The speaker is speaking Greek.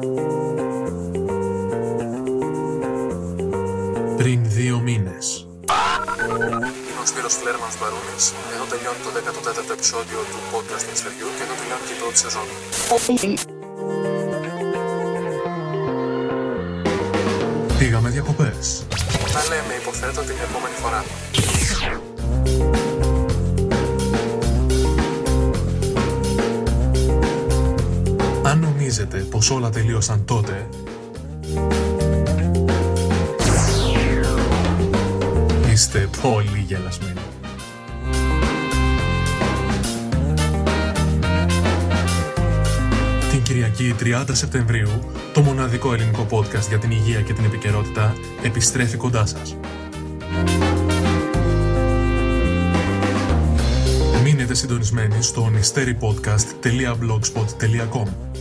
Πριν 2 μήνες. Είμαι ο Σπύρος Φλέρμανς Μπαρούνης. Εδώ τελειώνει το 14ο επεισόδιο του podcast Μιστεριού και εδώ τελειώνει και η πρώτη σεζόν. Πήγαμε διακοπές. Τα λέμε, υποθέτω, την επόμενη φορά. Αν νομίζετε πως όλα τελείωσαν τότε, είστε πολύ γελασμένοι. Την Κυριακή 30 Σεπτεμβρίου, το μοναδικό ελληνικό podcast για την υγεία και την επικαιρότητα επιστρέφει κοντά σας. Μείνετε συντονισμένοι στο mysterypodcast.blogspot.com.